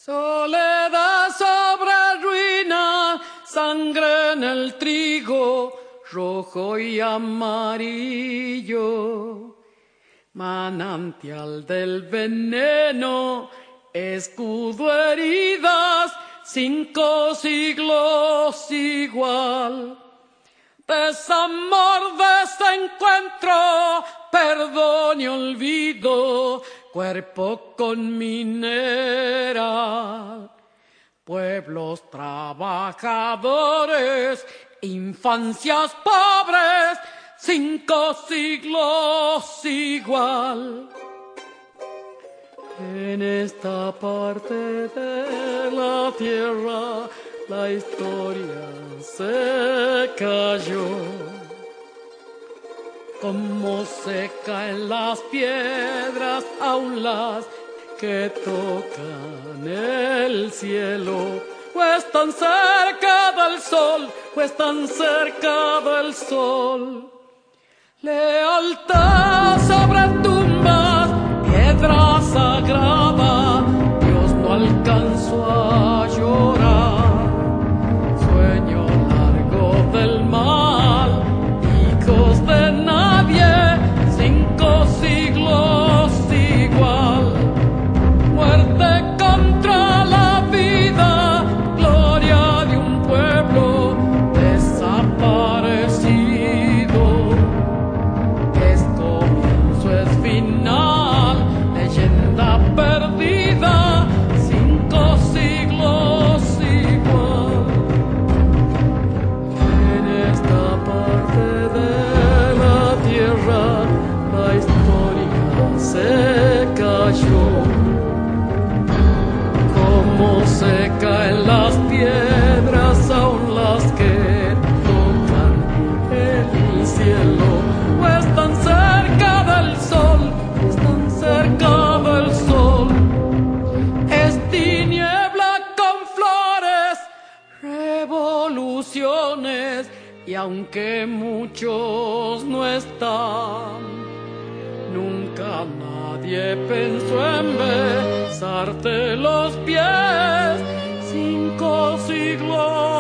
Soledad sobre ruina, sangre en el trigo, rojo y amarillo. Manantial del veneno, escudo heridas, 5 siglos igual. Desamor, desencuentro, perdón y olvido, cuerpo con mineral. Pueblos trabajadores, infancias pobres, 5 siglos igual. En esta parte de la tierra la historia se cayó. Como se caen las piedras, aún las que tocan el cielo, o están cerca del sol, o están cerca del sol. Lealtad sobre tumbas, piedra sagrada, Dios no alcanzó a llorar. Sueño largo del mal, hijos de nadie, 5 siglos igual. Muerte contra la vida, gloria de un pueblo desaparecido. Es comienzo, es final, leyenda perdida, 5 siglos igual. En esta parte de la tierra la historia se cayó. Como se caen las piedras, aún las que tocan el cielo, o están cerca del sol, o están cerca del sol. Es tiniebla con flores, revoluciones, y aunque muchos no están, nunca nadie pensó en besarte los pies, 5 siglos.